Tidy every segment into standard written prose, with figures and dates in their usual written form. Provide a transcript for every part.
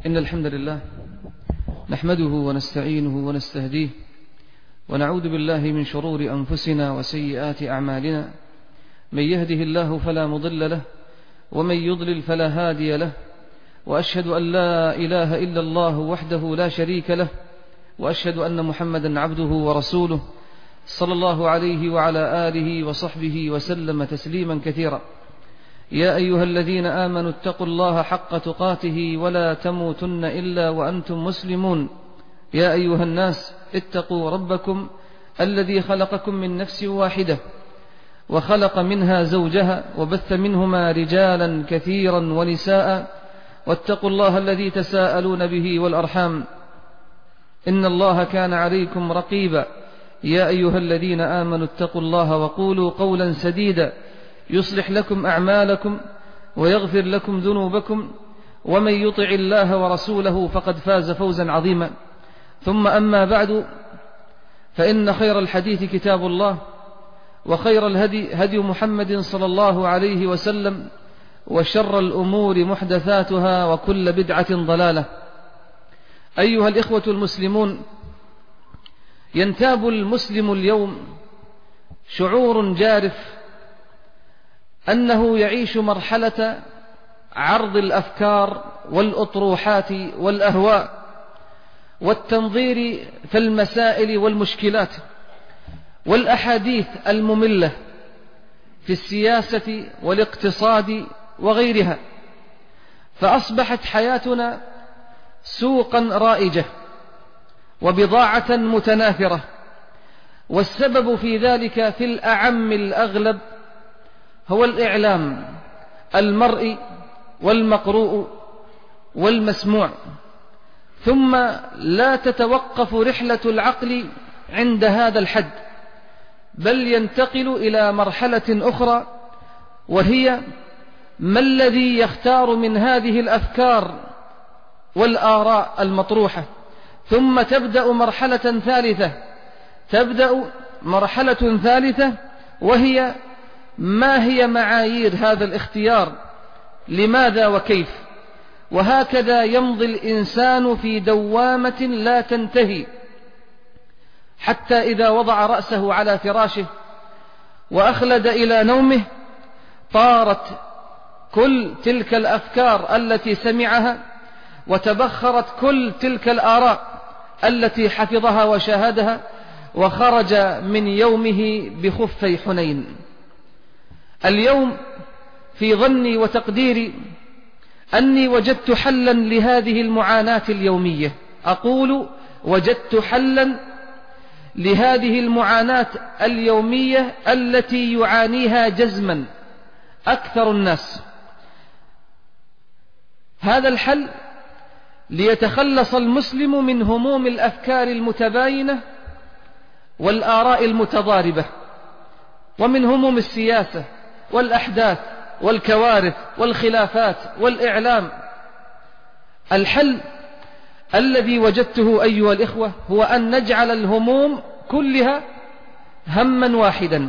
إن الحمد لله نحمده ونستعينه ونستهديه ونعوذ بالله من شرور أنفسنا وسيئات أعمالنا. من يهده الله فلا مضل له ومن يضلل فلا هادي له، وأشهد أن لا إله إلا الله وحده لا شريك له، وأشهد أن محمدا عبده ورسوله صلى الله عليه وعلى آله وصحبه وسلم تسليما كثيرا. يا أيها الذين آمنوا اتقوا الله حق تقاته ولا تموتن إلا وأنتم مسلمون. يا أيها الناس اتقوا ربكم الذي خلقكم من نفس واحدة وخلق منها زوجها وبث منهما رجالا كثيرا ونساء، واتقوا الله الذي تساءلون به والأرحام إن الله كان عليكم رقيبا. يا أيها الذين آمنوا اتقوا الله وقولوا قولا سديدا يصلح لكم أعمالكم ويغفر لكم ذنوبكم، ومن يطع الله ورسوله فقد فاز فوزا عظيما. ثم أما بعد، فإن خير الحديث كتاب الله، وخير الهدي هدي محمد صلى الله عليه وسلم، وشر الأمور محدثاتها وكل بدعة ضلالة. أيها الإخوة المسلمون، ينتاب المسلم اليوم شعور جارف أنه يعيش مرحلة عرض الأفكار والأطروحات والأهواء والتنظير في المسائل والمشكلات والأحاديث المملة في السياسة والاقتصاد وغيرها، فأصبحت حياتنا سوقا رائجة وبضاعة متناثرة، والسبب في ذلك في الأعم الأغلب هو الإعلام المرئي والمقروء والمسموع. ثم لا تتوقف رحلة العقل عند هذا الحد، بل ينتقل إلى مرحلة أخرى، وهي ما الذي يختار من هذه الأفكار والآراء المطروحة. ثم تبدأ مرحلة ثالثة، وهي ما هي معايير هذا الاختيار، لماذا وكيف. وهكذا يمضي الإنسان في دوامة لا تنتهي، حتى إذا وضع رأسه على فراشه وأخلد إلى نومه طارت كل تلك الأفكار التي سمعها، وتبخرت كل تلك الآراء التي حفظها وشاهدها، وخرج من يومه بخفي حنين. اليوم في ظني وتقديري أني وجدت حلا لهذه المعاناة اليومية. أقول وجدت حلا لهذه المعاناة اليومية التي يعانيها جزما أكثر الناس. هذا الحل ليتخلص المسلم من هموم الأفكار المتباينة والآراء المتضاربة، ومن هموم السياسة والأحداث والكوارث والخلافات والإعلام. الحل الذي وجدته أيها الإخوة هو أن نجعل الهموم كلها هما واحدا،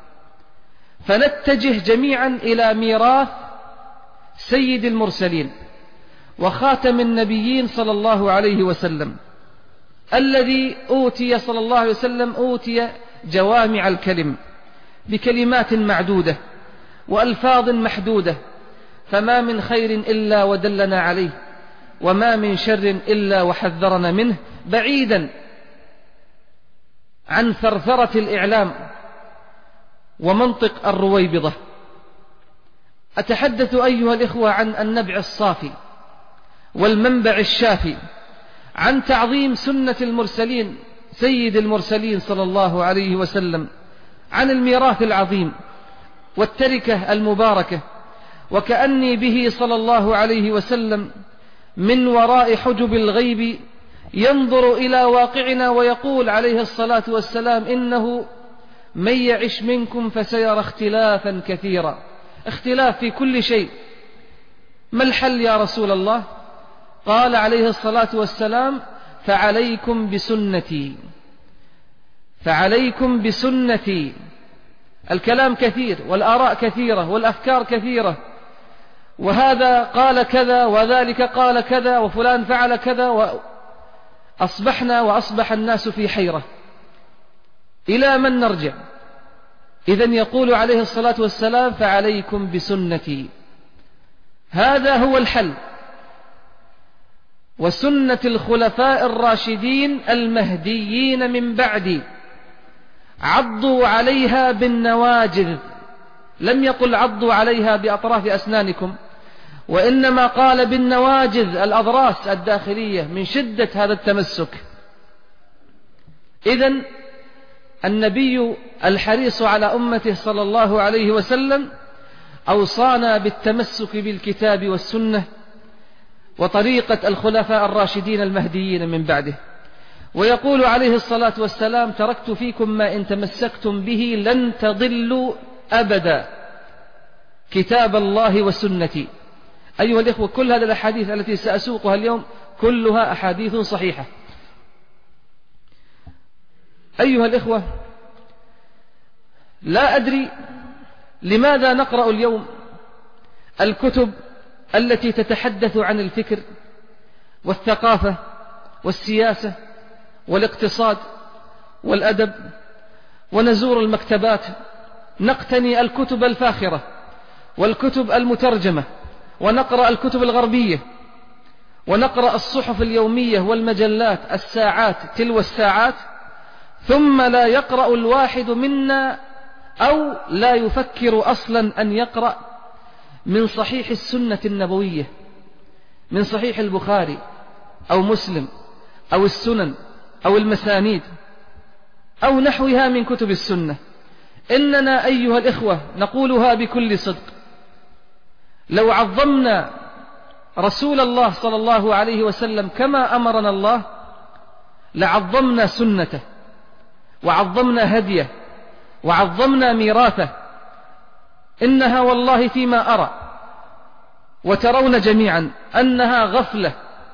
فنتجه جميعا إلى ميراث سيد المرسلين وخاتم النبيين صلى الله عليه وسلم، الذي أوتي صلى الله عليه وسلم أوتي جوامع الكلم بكلمات معدودة وألفاظ محدودة، فما من خير إلا ودلنا عليه، وما من شر إلا وحذرنا منه، بعيدا عن ثرثرة الإعلام ومنطق الرويبضة. أتحدث أيها الإخوة عن النبع الصافي والمنبع الشافي، عن تعظيم سنة المرسلين سيد المرسلين صلى الله عليه وسلم، عن الميراث العظيم والتركة المباركة، وكأني به صلى الله عليه وسلم من وراء حجب الغيب ينظر إلى واقعنا ويقول عليه الصلاة والسلام: إنه من يعش منكم فسيرى اختلافا كثيرا. اختلاف في كل شيء. ما الحل يا رسول الله؟ قال عليه الصلاة والسلام: فعليكم بسنتي، فعليكم بسنتي. الكلام كثير والآراء كثيرة والأفكار كثيرة، وهذا قال كذا وذلك قال كذا وفلان فعل كذا، وأصبح الناس في حيرة. إلى من نرجع؟ إذن يقول عليه الصلاة والسلام: فعليكم بسنتي، هذا هو الحل، وسنة الخلفاء الراشدين المهديين من بعدي، عضوا عليها بالنواجذ. لم يقل عضوا عليها بأطراف أسنانكم، وإنما قال بالنواجذ، الأضراس الداخلية، من شدة هذا التمسك. إذن النبي الحريص على أمته صلى الله عليه وسلم أوصانا بالتمسك بالكتاب والسنة وطريقة الخلفاء الراشدين المهديين من بعده. ويقول عليه الصلاة والسلام: تركت فيكم ما إن تمسكتم به لن تضلوا أبدا، كتاب الله وسنتي. أيها الإخوة، كل هذه الأحاديث التي سأسوقها اليوم كلها أحاديث صحيحة. أيها الإخوة، لا أدري لماذا نقرأ اليوم الكتب التي تتحدث عن الفكر والثقافة والسياسة والاقتصاد والأدب، ونزور المكتبات نقتني الكتب الفاخرة والكتب المترجمة، ونقرأ الكتب الغربية، ونقرأ الصحف اليومية والمجلات الساعات تلو الساعات، ثم لا يقرأ الواحد منا أو لا يفكر أصلا أن يقرأ من صحيح السنة النبوية، من صحيح البخاري أو مسلم أو السنن أو المسانيد أو نحوها من كتب السنة. إننا أيها الإخوة نقولها بكل صدق: لو عظمنا رسول الله صلى الله عليه وسلم كما أمرنا الله لعظمنا سنته وعظمنا هديه وعظمنا ميراثه. إنها والله فيما أرى وترون جميعا أنها غفلة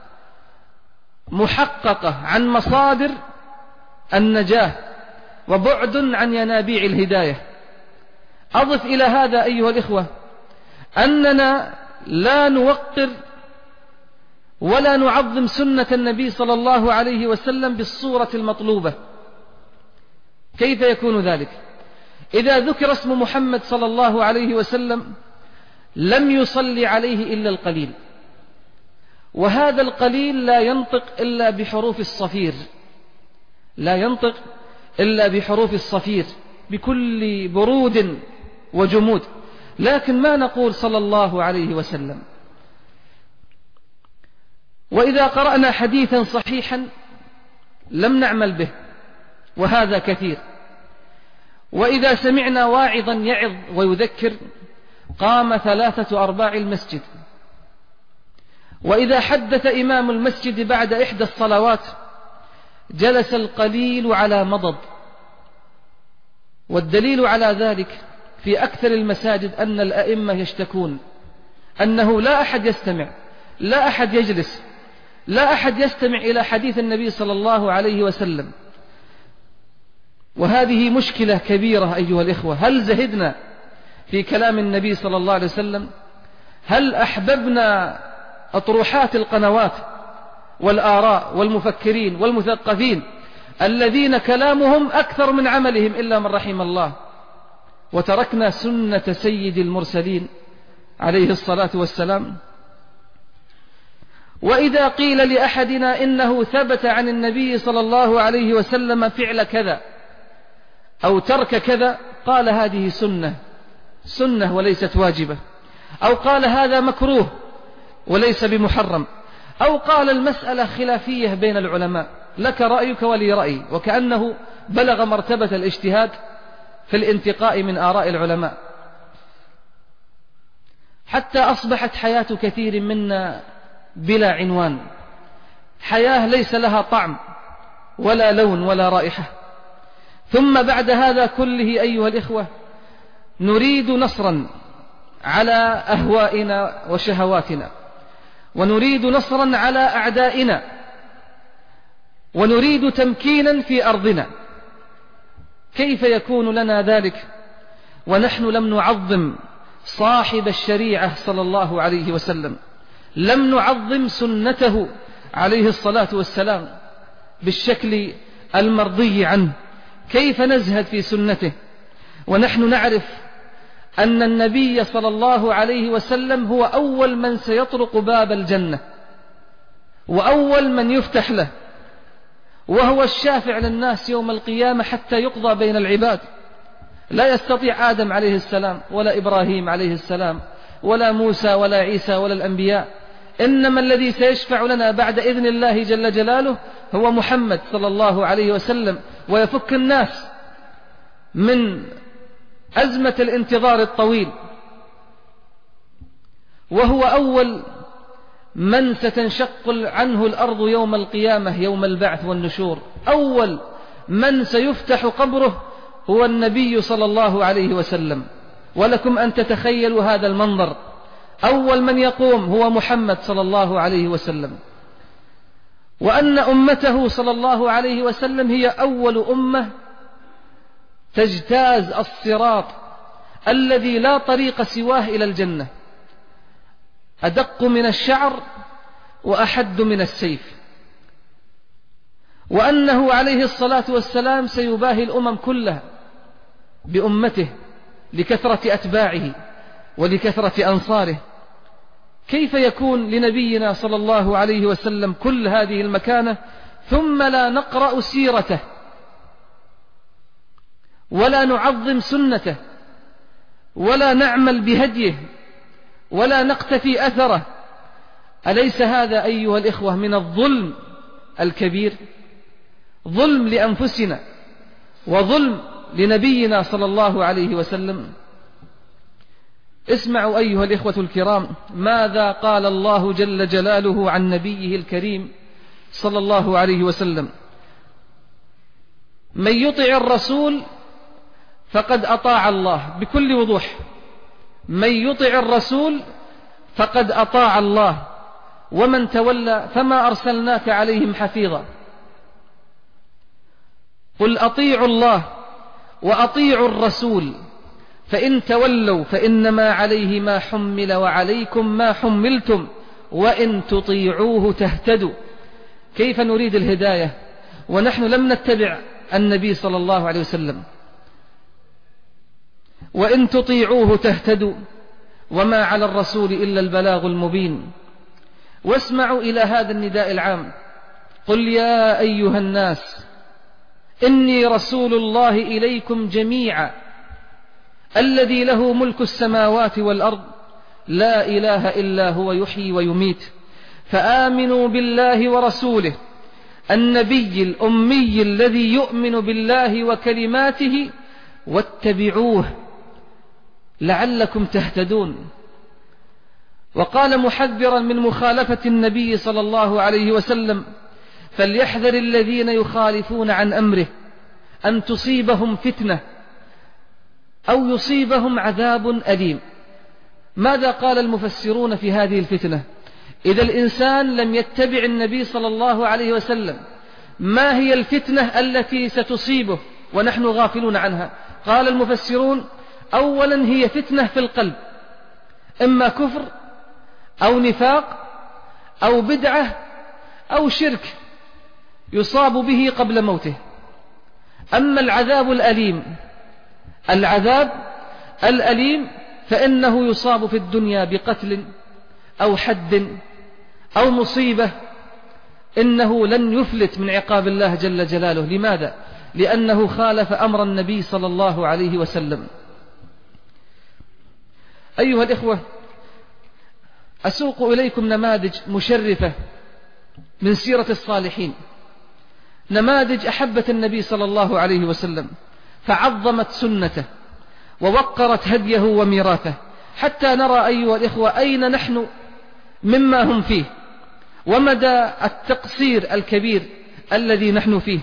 محققة عن مصادر النجاة وبعد عن ينابيع الهداية. أضف إلى هذا أيها الإخوة أننا لا نوقر ولا نعظم سنة النبي صلى الله عليه وسلم بالصورة المطلوبة. كيف يكون ذلك؟ إذا ذكر اسم محمد صلى الله عليه وسلم لم يصلي عليه إلا القليل، وهذا القليل لا ينطق إلا بحروف الصفير، لا ينطق إلا بحروف الصفير بكل برود وجمود، لكن ما نقول صلى الله عليه وسلم. وإذا قرأنا حديثا صحيحا لم نعمل به، وهذا كثير. وإذا سمعنا واعظا يعظ ويذكر قام 3/4 المسجد، وإذا حدث إمام المسجد بعد إحدى الصلوات جلس القليل على مضض. والدليل على ذلك في أكثر المساجد أن الأئمة يشتكون أنه لا أحد يستمع، لا أحد يجلس، لا أحد يستمع إلى حديث النبي صلى الله عليه وسلم. وهذه مشكلة كبيرة أيها الإخوة. هل زهدنا في كلام النبي صلى الله عليه وسلم؟ هل أحببنا أطروحات القنوات والآراء والمفكرين والمثقفين الذين كلامهم أكثر من عملهم إلا من رحم الله، وتركنا سنة سيد المرسلين عليه الصلاة والسلام؟ وإذا قيل لأحدنا إنه ثبت عن النبي صلى الله عليه وسلم فعل كذا أو ترك كذا، قال هذه سنة وليست واجبة، أو قال هذا مكروه وليس بمحرم، أو قال المسألة خلافية بين العلماء، لك رأيك ولي رأيي، وكأنه بلغ مرتبة الاجتهاد في الانتقاء من آراء العلماء. حتى أصبحت حياة كثير منا بلا عنوان، حياة ليس لها طعم ولا لون ولا رائحة. ثم بعد هذا كله أيها الإخوة نريد نصرا على أهوائنا وشهواتنا، ونريد نصرا على أعدائنا، ونريد تمكينا في أرضنا. كيف يكون لنا ذلك ونحن لم نعظم صاحب الشريعة صلى الله عليه وسلم، لم نعظم سنته عليه الصلاة والسلام بالشكل المرضي عنه. كيف نزهد في سنته ونحن نعرف أن النبي صلى الله عليه وسلم هو أول من سيطرق باب الجنة وأول من يفتح له، وهو الشافع للناس يوم القيامة حتى يقضى بين العباد. لا يستطيع آدم عليه السلام ولا إبراهيم عليه السلام ولا موسى ولا عيسى ولا الأنبياء، إنما الذي سيشفع لنا بعد إذن الله جل جلاله هو محمد صلى الله عليه وسلم، ويفك الناس من أزمة الانتظار الطويل، وهو أول من ستنشق عنه الأرض يوم القيامة يوم البعث والنشور. أول من سيفتح قبره هو النبي صلى الله عليه وسلم. ولكم أن تتخيلوا هذا المنظر، أول من يقوم هو محمد صلى الله عليه وسلم، وأن أمته صلى الله عليه وسلم هي أول أمة تجتاز الصراط الذي لا طريق سواه إلى الجنة، أدق من الشعر وأحد من السيف، وأنه عليه الصلاة والسلام سيباهي الأمم كلها بأمته لكثرة أتباعه ولكثرة أنصاره. كيف يكون لنبينا صلى الله عليه وسلم كل هذه المكانة ثم لا نقرأ سيرته ولا نعظم سنته ولا نعمل بهديه ولا نقتفي أثره؟ أليس هذا أيها الإخوة من الظلم الكبير؟ ظلم لأنفسنا وظلم لنبينا صلى الله عليه وسلم. اسمعوا أيها الإخوة الكرام ماذا قال الله جل جلاله عن نبيه الكريم صلى الله عليه وسلم: من يطع الرسول فقد أطاع الله. بكل وضوح، من يطع الرسول فقد أطاع الله، ومن تولى فما أرسلناك عليهم حفيظا. قل أطيعوا الله وأطيعوا الرسول فإن تولوا فإنما عليه ما حمل وعليكم ما حملتم وإن تطيعوه تهتدوا. كيف نريد الهداية ونحن لم نتبع النبي صلى الله عليه وسلم؟ وإن تطيعوه تهتدوا وما على الرسول إلا البلاغ المبين. واسمعوا إلى هذا النداء العام: قل يا أيها الناس إني رسول الله إليكم جميعا الذي له ملك السماوات والأرض لا إله إلا هو يحيي ويميت فآمنوا بالله ورسوله النبي الأمي الذي يؤمن بالله وكلماته واتبعوه لعلكم تهتدون. وقال محذرا من مخالفة النبي صلى الله عليه وسلم: فليحذر الذين يخالفون عن أمره أن تصيبهم فتنة أو يصيبهم عذاب أليم. ماذا قال المفسرون في هذه الفتنة؟ إذا الإنسان لم يتبع النبي صلى الله عليه وسلم، ما هي الفتنة التي ستصيبه ونحن غافلون عنها؟ قال المفسرون: أولا هي فتنة في القلب، إما كفر أو نفاق أو بدعة أو شرك يصاب به قبل موته. أما العذاب الأليم فإنه يصاب في الدنيا بقتل أو حد أو مصيبة، إنه لن يفلت من عقاب الله جل جلاله. لماذا؟ لأنه خالف أمر النبي صلى الله عليه وسلم. أيها الإخوة، أسوق إليكم نماذج مشرفة من سيرة الصالحين، نماذج أحبت النبي صلى الله عليه وسلم فعظمت سنته ووقرت هديه وميراثه، حتى نرى أيها الإخوة أين نحن مما هم فيه ومدى التقصير الكبير الذي نحن فيه.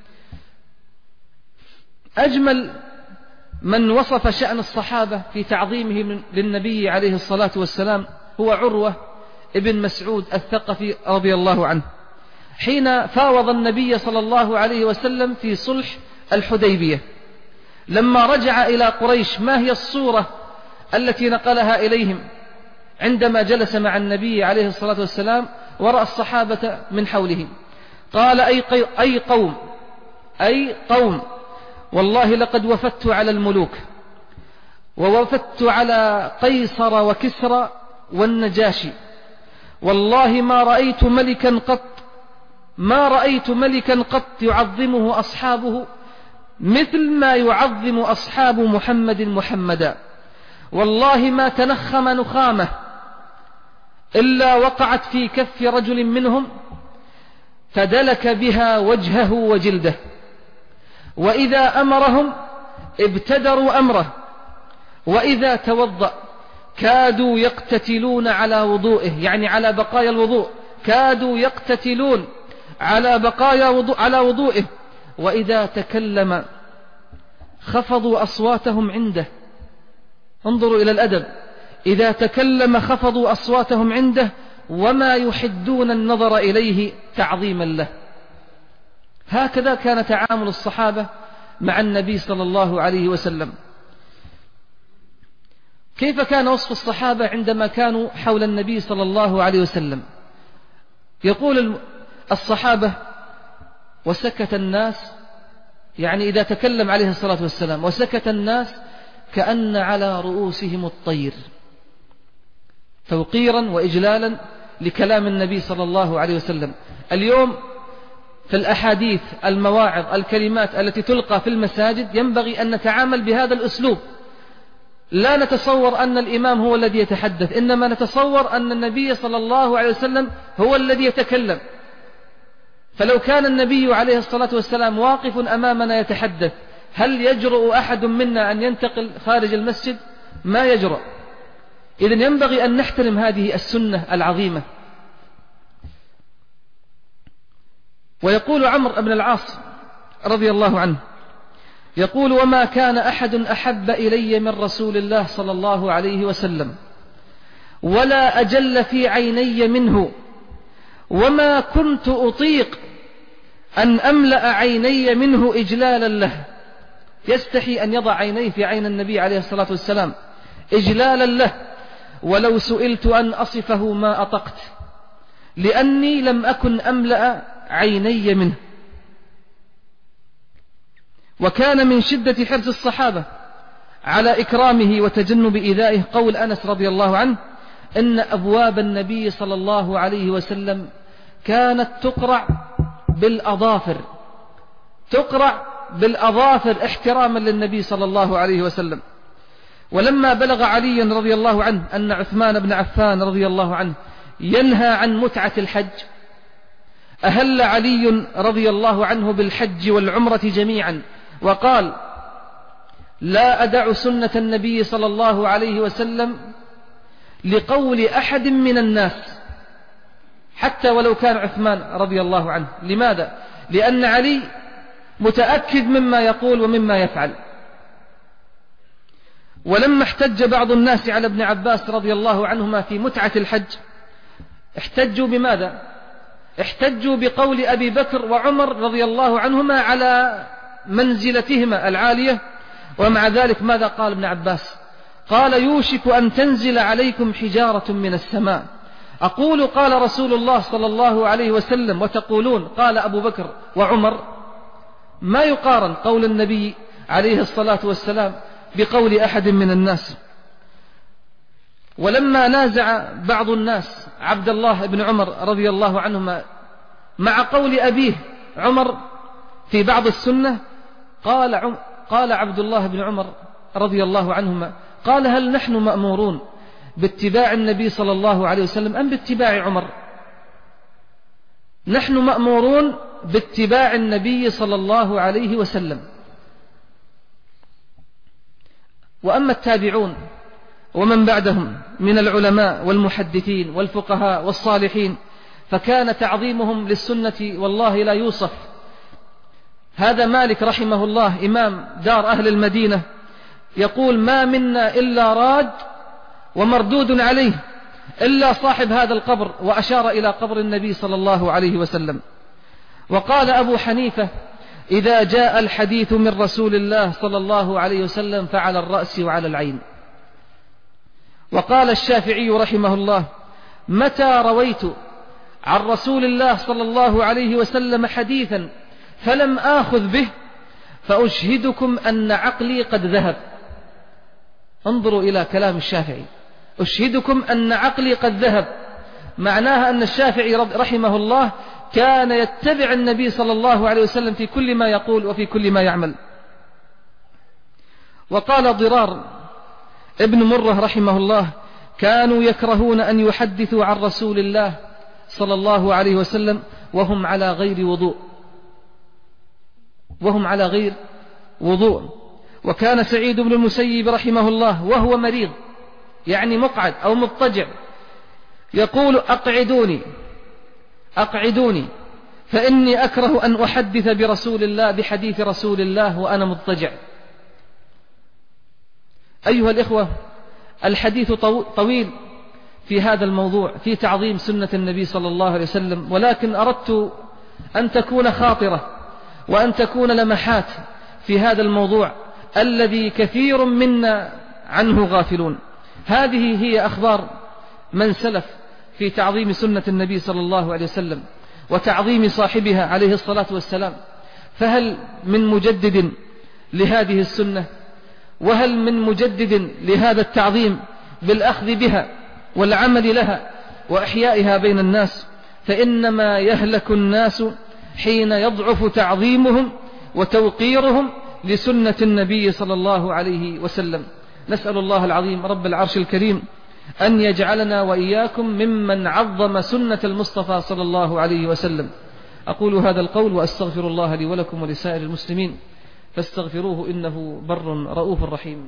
أجمل من وصف شأن الصحابة في تعظيمه للنبي عليه الصلاة والسلام هو عروة ابن مسعود الثقفي رضي الله عنه، حين فاوض النبي صلى الله عليه وسلم في صلح الحديبية. لما رجع إلى قريش ما هي الصورة التي نقلها إليهم عندما جلس مع النبي عليه الصلاة والسلام ورأى الصحابة من حوله. قال: أي قوم والله لقد وفدت على الملوك، ووفدت على قيصر وكسرى والنجاشي، والله ما رأيت ملكا قط يعظمه أصحابه مثل ما يعظم أصحاب محمدا، والله ما تنخم نخامة إلا وقعت في كف رجل منهم فدلك بها وجهه وجلده، وإذا أمرهم ابتدروا أمره، وإذا توضأ كادوا يقتتلون على وضوئه، يعني على بقايا الوضوء، كادوا يقتتلون على وضوئه، وإذا تكلم خفضوا أصواتهم عنده. انظروا إلى الأدب، إذا تكلم خفضوا أصواتهم عنده وما يحدون النظر إليه تعظيما له. هكذا كان تعامل الصحابة مع النبي صلى الله عليه وسلم. كيف كان وصف الصحابة عندما كانوا حول النبي صلى الله عليه وسلم؟ يقول الصحابة: وسكت الناس، يعني إذا تكلم عليه الصلاة والسلام وسكت الناس كأن على رؤوسهم الطير، توقيرا وإجلالا لكلام النبي صلى الله عليه وسلم. اليوم في الأحاديث، المواعظ، الكلمات التي تلقى في المساجد ينبغي أن نتعامل بهذا الأسلوب. لا نتصور أن الإمام هو الذي يتحدث، إنما نتصور أن النبي صلى الله عليه وسلم هو الذي يتكلم. فلو كان النبي عليه الصلاة والسلام واقف أمامنا يتحدث، هل يجرؤ أحد منا أن ينتقل خارج المسجد؟ ما يجرؤ. إذن ينبغي أن نحترم هذه السنة العظيمة. ويقول عمرو بن العاص رضي الله عنه، يقول: وما كان أحد أحب إلي من رسول الله صلى الله عليه وسلم، ولا أجل في عيني منه، وما كنت أطيق أن أملأ عيني منه إجلالا له. يستحي أن يضع عينيه في عين النبي عليه الصلاة والسلام إجلالا له. ولو سئلت أن أصفه ما أطقت، لأني لم أكن أملأ عيني منه. وكان من شدة حرص الصحابة على إكرامه وتجنب إيذائه قول أنس رضي الله عنه: إن أبواب النبي صلى الله عليه وسلم كانت تقرع بالأظافر احتراما للنبي صلى الله عليه وسلم. ولما بلغ علي رضي الله عنه أن عثمان بن عفان رضي الله عنه ينهى عن متعة الحج، أهل علي رضي الله عنه بالحج والعمرة جميعا، وقال: لا أدع سنة النبي صلى الله عليه وسلم لقول أحد من الناس، حتى ولو كان عثمان رضي الله عنه. لماذا؟ لأن علي متأكد مما يقول ومما يفعل. ولما احتج بعض الناس على ابن عباس رضي الله عنهما في متعة الحج، احتجوا بماذا؟ احتجوا بقول أبي بكر وعمر رضي الله عنهما على منزلتهما العالية. ومع ذلك ماذا قال ابن عباس؟ قال: يوشك أن تنزل عليكم حجارة من السماء، أقول قال رسول الله صلى الله عليه وسلم وتقولون قال أبو بكر وعمر. ما يقارن قول النبي عليه الصلاة والسلام بقول أحد من الناس. ولما نازع بعض الناس عبد الله بن عمر رضي الله عنهما مع قول أبيه عمر في بعض السنة، قال عبد الله بن عمر رضي الله عنهما: قال: هل نحن مأمورون باتباع النبي صلى الله عليه وسلم أم باتباع عمر؟ نحن مأمورون باتباع النبي صلى الله عليه وسلم. وأما التابعون ومن بعدهم من العلماء والمحدثين والفقهاء والصالحين فكان تعظيمهم للسنة والله لا يوصف. هذا مالك رحمه الله إمام دار أهل المدينة يقول: ما منا إلا راد ومردود عليه إلا صاحب هذا القبر، وأشار إلى قبر النبي صلى الله عليه وسلم. وقال أبو حنيفة: إذا جاء الحديث من رسول الله صلى الله عليه وسلم فعلى الرأس وعلى العين. وقال الشافعي رحمه الله: متى رويت عن رسول الله صلى الله عليه وسلم حديثا فلم آخذ به فأشهدكم أن عقلي قد ذهب. انظروا إلى كلام الشافعي: أشهدكم أن عقلي قد ذهب. معناها أن الشافعي رحمه الله كان يتبع النبي صلى الله عليه وسلم في كل ما يقول وفي كل ما يعمل. وقال ضرار ابن مرة رحمه الله: كانوا يكرهون أن يحدثوا عن رسول الله صلى الله عليه وسلم وهم على غير وضوء. وكان سعيد بن المسيب رحمه الله وهو مريض، يعني مقعد أو مضطجع، يقول: أقعدوني فإني أكره أن أحدث بحديث رسول الله وأنا مضطجع. أيها الإخوة، الحديث طويل في هذا الموضوع، في تعظيم سنة النبي صلى الله عليه وسلم، ولكن أردت أن تكون خاطرة وأن تكون لمحات في هذا الموضوع الذي كثير منا عنه غافلون. هذه هي أخبار من سلف في تعظيم سنة النبي صلى الله عليه وسلم وتعظيم صاحبها عليه الصلاة والسلام. فهل من مجدد لهذه السنة؟ وهل من مجدد لهذا التعظيم بالأخذ بها والعمل لها وإحيائها بين الناس؟ فإنما يهلك الناس حين يضعف تعظيمهم وتوقيرهم لسنة النبي صلى الله عليه وسلم. نسأل الله العظيم رب العرش الكريم أن يجعلنا وإياكم ممن عظم سنة المصطفى صلى الله عليه وسلم. أقول هذا القول وأستغفر الله لي ولكم ولسائر المسلمين فاستغفروه إنه بر رؤوف رحيم.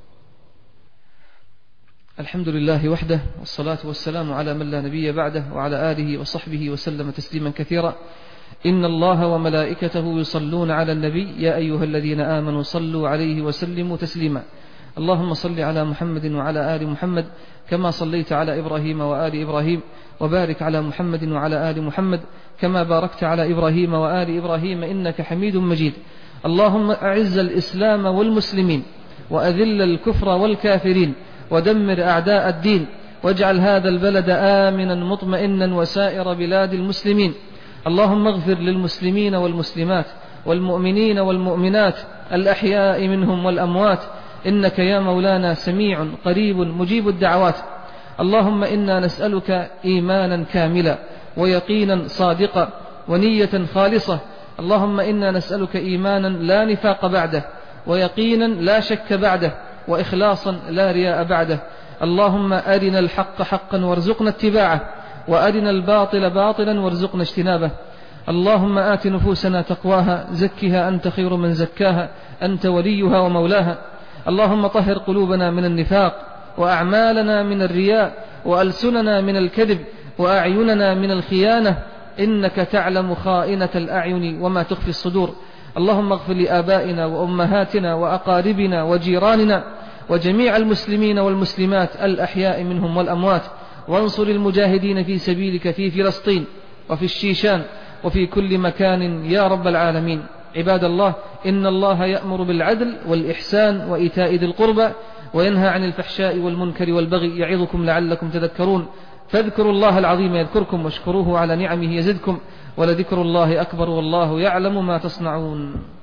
الحمد لله وحده، والصلاة والسلام على من لا نبي بعده، وعلى آله وصحبه وسلم تسليما كثيرا. إن الله وملائكته يصلون على النبي يا أيها الذين آمنوا صلوا عليه وسلموا تسليما. اللهم صل على محمد وعلى آل محمد كما صليت على إبراهيم وآل إبراهيم، وبارك على محمد وعلى آل محمد كما باركت على إبراهيم وآل إبراهيم إنك حميد مجيد. اللهم أعز الإسلام والمسلمين وأذل الكفر والكافرين ودمر أعداء الدين، واجعل هذا البلد آمنا مطمئنا وسائر بلاد المسلمين. اللهم اغفر للمسلمين والمسلمات والمؤمنين والمؤمنات الأحياء منهم والأموات، إنك يا مولانا سميع قريب مجيب الدعوات. اللهم إنا نسألك إيمانا كاملا ويقينا صادقا ونية خالصة. اللهم إنا نسألك إيمانا لا نفاق بعده، ويقينا لا شك بعده، وإخلاصا لا رياء بعده. اللهم أرنا الحق حقا وارزقنا اتباعه، وأرنا الباطل باطلا وارزقنا اجتنابه. اللهم آت نفوسنا تقواها، زكها أنت خير من زكاها، أنت وليها ومولاها. اللهم طهر قلوبنا من النفاق، وأعمالنا من الرياء، وألسننا من الكذب، وأعيننا من الخيانة، إنك تعلم خائنة الأعين وما تخفي الصدور. اللهم اغفر لآبائنا وأمهاتنا وأقاربنا وجيراننا وجميع المسلمين والمسلمات الأحياء منهم والأموات، وانصر المجاهدين في سبيلك في فلسطين وفي الشيشان وفي كل مكان يا رب العالمين. عباد الله، إن الله يأمر بالعدل والإحسان وإيتاء ذي القربى وينهى عن الفحشاء والمنكر والبغي، يعظكم لعلكم تذكرون. فاذكروا الله العظيم يذكركم، واشكروه على نعمه يزدكم، ولذكر الله أكبر والله يعلم ما تصنعون.